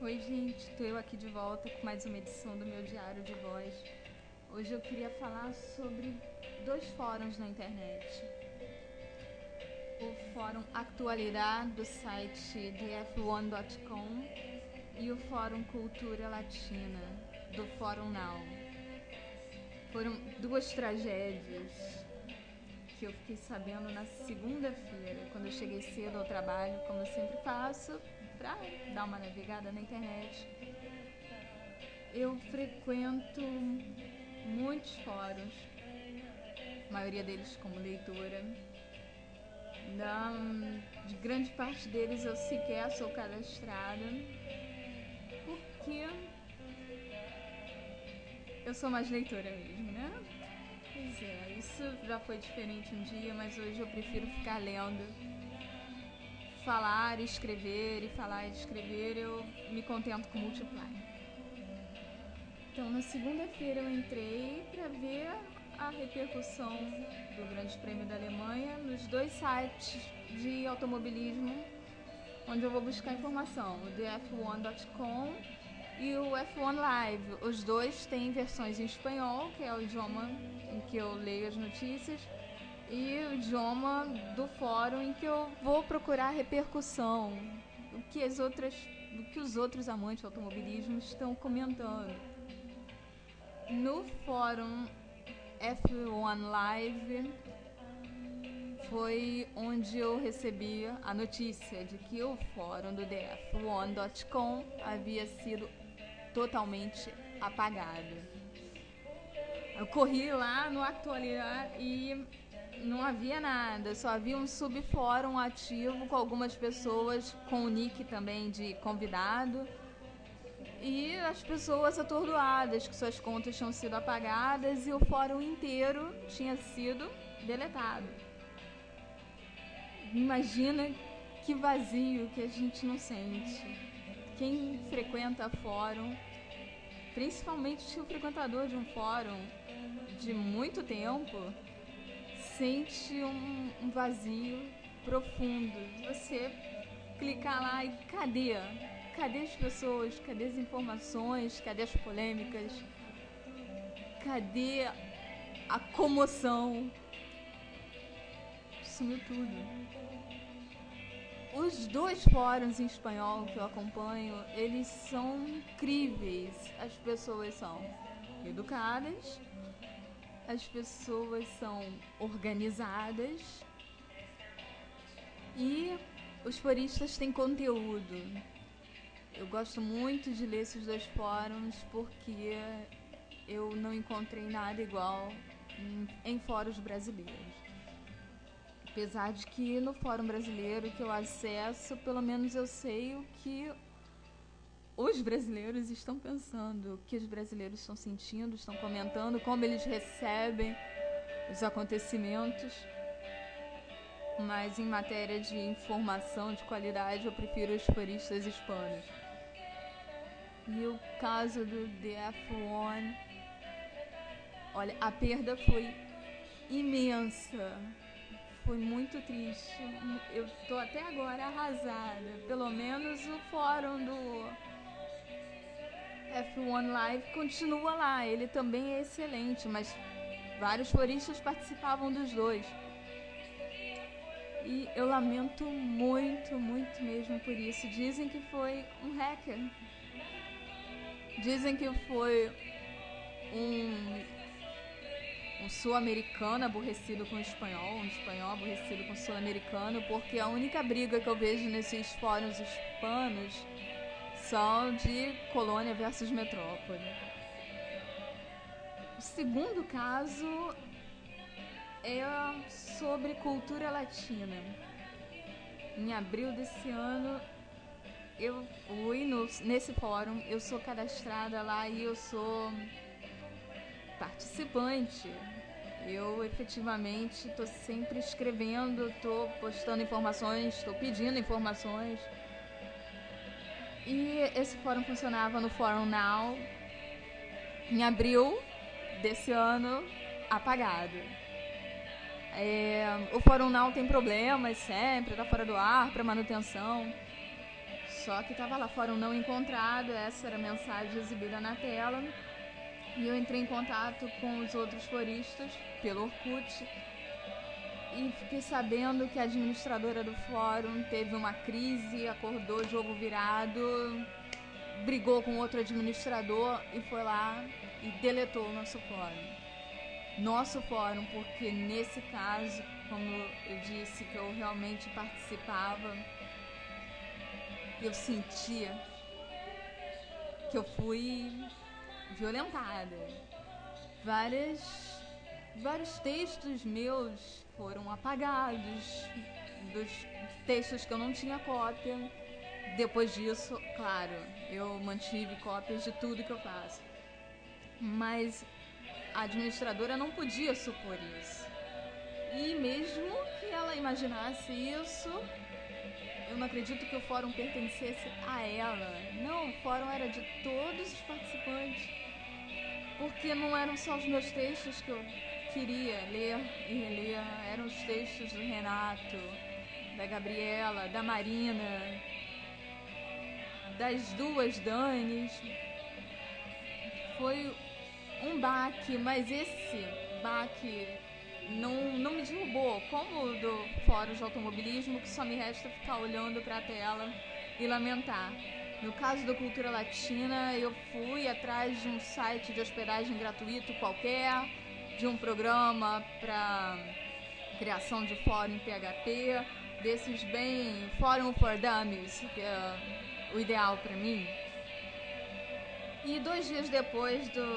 Oi, gente, estou eu aqui de volta com mais uma edição do meu diário de voz. Hoje eu queria falar sobre dois fóruns na internet. O fórum Atualidade do site df1.com e o fórum Cultura Latina do Fórum Now. Foram duas tragédias que eu fiquei sabendo na segunda-feira, quando eu cheguei cedo ao trabalho, como eu sempre faço, para dar uma navegada na internet. Eu frequento muitos fóruns, a maioria deles como leitora. De grande parte deles eu sequer sou cadastrada, porque eu sou mais leitora mesmo, né? Pois é, isso já foi diferente um dia, mas hoje eu prefiro ficar lendo. Falar e escrever, e falar e escrever, eu me contento com Multiply. Então, na segunda-feira eu entrei para ver a repercussão do Grande Prêmio da Alemanha nos dois sites de automobilismo, onde eu vou buscar informação, o df1.com e o F1 Live. Os dois têm versões em espanhol, que é o idioma em que eu leio as notícias, e o idioma do fórum em que eu vou procurar repercussão, o que os outros amantes de automobilismo estão comentando. No fórum F1 Live foi onde eu recebi a notícia de que o fórum do df1.com havia sido totalmente apagado. Eu corri lá no Atualidade e não havia nada, só havia um subfórum ativo com algumas pessoas com o nick também de convidado e as pessoas atordoadas que suas contas tinham sido apagadas e o fórum inteiro tinha sido deletado. Imagina que vazio que a gente não sente. Quem frequenta fórum, principalmente o frequentador de um fórum de muito tempo, sente um vazio profundo. Você clicar lá e cadê? Cadê as pessoas? Cadê as informações? Cadê as polêmicas? Cadê a comoção? Sumiu tudo. Os dois fóruns em espanhol que eu acompanho, eles são incríveis. As pessoas são educadas, as pessoas são organizadas e os foristas têm conteúdo. Eu gosto muito de ler esses dois fóruns porque eu não encontrei nada igual em fóruns brasileiros. Apesar de que no fórum brasileiro que eu acesso, pelo menos eu sei o que os brasileiros estão pensando, o que os brasileiros estão sentindo, estão comentando, como eles recebem os acontecimentos. Mas em matéria de informação de qualidade, eu prefiro os foristas hispanos. E o caso do df1, olha, a perda foi imensa. Foi muito triste. Eu estou até agora arrasada. Pelo menos o fórum do F1 Live continua lá. Ele também é excelente, mas vários foristas participavam dos dois. E eu lamento muito, muito mesmo por isso. Dizem que foi um hacker. Dizem que foi um sul-americano aborrecido com o espanhol, um espanhol aborrecido com o sul-americano, porque a única briga que eu vejo nesses fóruns hispanos são de colônia versus metrópole. O segundo caso é sobre cultura latina. Em abril desse ano, eu fui nesse fórum, eu sou cadastrada lá e eu sou participante. Eu efetivamente estou sempre escrevendo, estou postando informações, estou pedindo informações. E esse fórum funcionava no Fórum Now. Em abril desse ano, apagado. O Fórum Now tem problemas sempre, está fora do ar para manutenção. Só que tava lá fora um não encontrado, essa era a mensagem exibida na tela. E eu entrei em contato com os outros foristas pelo Orkut e fiquei sabendo que a administradora do fórum teve uma crise, acordou jogo virado, brigou com outro administrador e foi lá e deletou o nosso fórum. Nosso fórum, porque nesse caso, como eu disse, que eu realmente participava, eu sentia que eu fui violentada. Vários textos meus foram apagados, dos textos que eu não tinha cópia. Depois disso, claro, eu mantive cópias de tudo que eu faço. Mas a administradora não podia supor isso. E mesmo que ela imaginasse isso, eu não acredito que o fórum pertencesse a ela. Não, o fórum era de todos os participantes. Porque não eram só os meus textos que eu queria ler e reler, eram os textos do Renato, da Gabriela, da Marina, das duas Danis. Foi um baque, mas esse baque não me derrubou, como o do Fórum de Automobilismo, que só me resta ficar olhando para a tela e lamentar. No caso da Cultura Latina, eu fui atrás de um site de hospedagem gratuito qualquer, de um programa para criação de fórum em PHP, desses bem Fórum for Dummies, que é o ideal para mim. E 2 dias depois do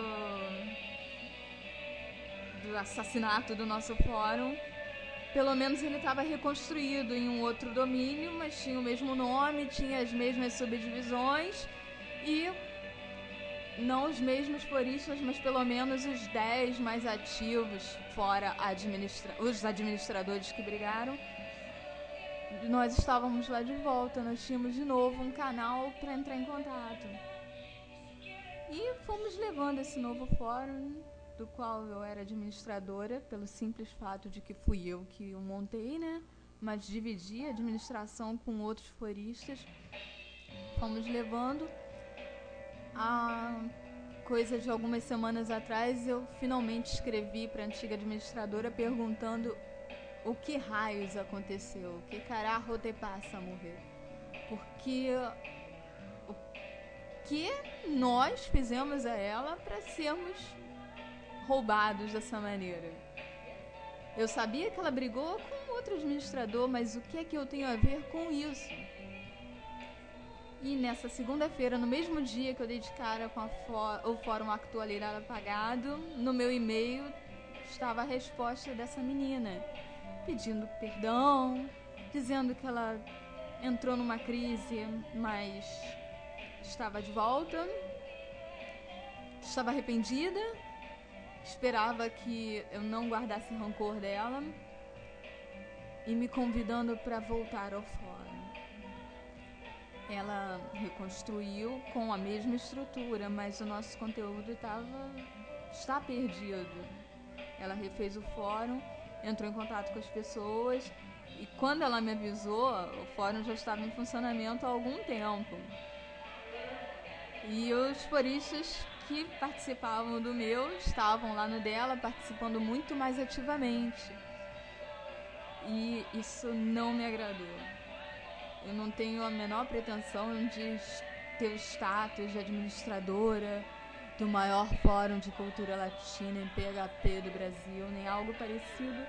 assassinato do nosso fórum, pelo menos ele estava reconstruído em um outro domínio, mas tinha o mesmo nome, tinha as mesmas subdivisões e não os mesmos foristas, mas pelo menos os 10 mais ativos, fora os administradores que brigaram. Nós estávamos lá de volta, nós tínhamos de novo um canal para entrar em contato. E fomos levando esse novo fórum, do qual eu era administradora, pelo simples fato de que fui eu que o montei, né? Mas dividi a administração com outros foristas. Fomos levando. A coisa de algumas semanas atrás, eu finalmente escrevi para a antiga administradora perguntando o que raios aconteceu, o que carajo te passa a morrer. Porque o que nós fizemos a ela para sermos roubados dessa maneira? Eu sabia que ela brigou com outro administrador, mas o que é que eu tenho a ver com isso? E nessa segunda-feira, no mesmo dia que eu dei de cara com o fórum Actualidade apagado, no meu e-mail estava a resposta dessa menina, pedindo perdão, dizendo que ela entrou numa crise, mas estava de volta, estava arrependida, esperava que eu não guardasse rancor dela e me convidando para voltar ao fórum. Ela reconstruiu com a mesma estrutura, mas o nosso conteúdo está perdido. Ela refez o fórum, entrou em contato com as pessoas e quando ela me avisou, o fórum já estava em funcionamento há algum tempo. E os foristas que participavam do meu estavam lá no dela, participando muito mais ativamente. E isso não me agradou. Eu não tenho a menor pretensão de ter o status de administradora do maior fórum de cultura latina em PHP do Brasil, nem algo parecido.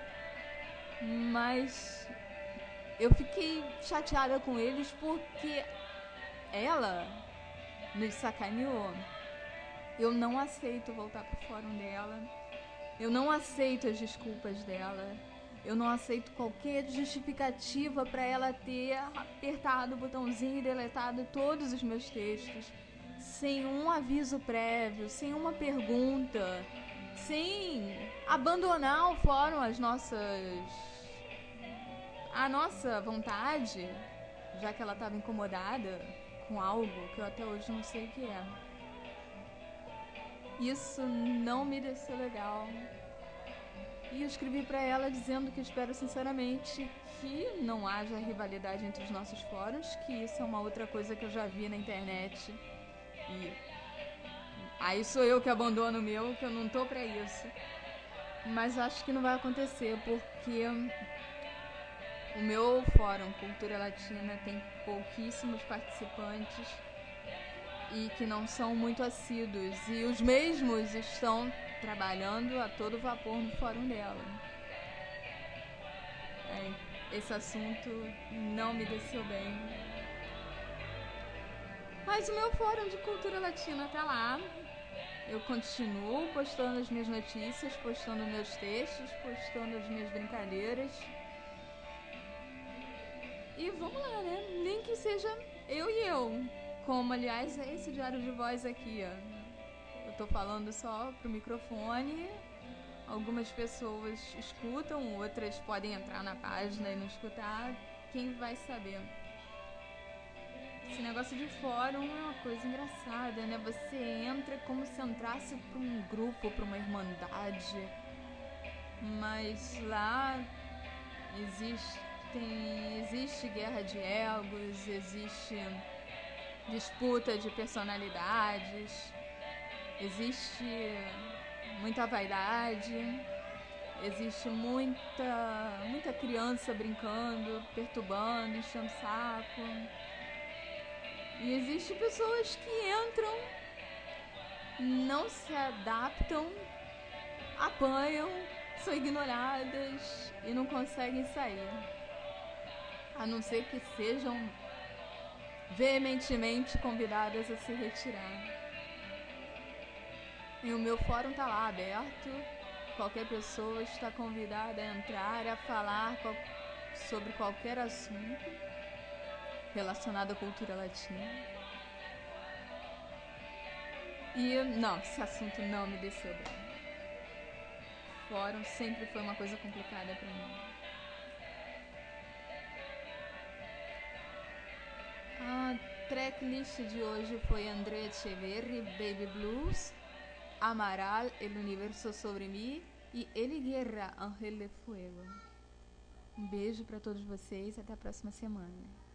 Mas eu fiquei chateada com eles porque ela nos sacaneou. Eu não aceito voltar pro fórum dela. Eu não aceito as desculpas dela. Eu não aceito qualquer justificativa para ela ter apertado o botãozinho e deletado todos os meus textos, sem um aviso prévio, sem uma pergunta, sem abandonar o fórum a nossa vontade, já que ela estava incomodada com algo que eu até hoje não sei o que é. Isso não me desceu legal. E eu escrevi para ela dizendo que espero sinceramente que não haja rivalidade entre os nossos fóruns, que isso é uma outra coisa que eu já vi na internet. E aí sou eu que abandono o meu, que eu não tô pra isso. Mas acho que não vai acontecer, porque o meu fórum Cultura Latina tem pouquíssimos participantes e que não são muito assíduos. E os mesmos estão trabalhando a todo vapor no fórum dela. Esse assunto não me desceu bem. Mas o meu fórum de cultura latina tá lá. Eu continuo postando as minhas notícias, postando meus textos, postando as minhas brincadeiras. E vamos lá, né? Nem que seja eu e eu. Como, aliás, é esse diário de voz aqui, ó. Eu tô falando só pro microfone. Algumas pessoas escutam, outras podem entrar na página e não escutar. Quem vai saber? Esse negócio de fórum é uma coisa engraçada, né? Você entra como se entrasse para um grupo, para uma irmandade. Mas lá existe guerra de egos, existe disputa de personalidades, existe muita vaidade, existe muita criança brincando, perturbando, enchendo o saco. E existem pessoas que entram, não se adaptam, apanham, são ignoradas e não conseguem sair. A não ser que sejam veementemente convidadas a se retirar. E o meu fórum tá lá aberto. Qualquer pessoa está convidada a entrar, a falar sobre qualquer assunto relacionado à cultura latina. E não, esse assunto não me desceu bem. Fórum sempre foi uma coisa complicada pra mim. A tracklist de hoje foi André Echeverri, Baby Blues, Amaral, El Universo Sobre Mí e Eli Guerra, Ángel de Fuego. Um beijo pra todos vocês e até a próxima semana.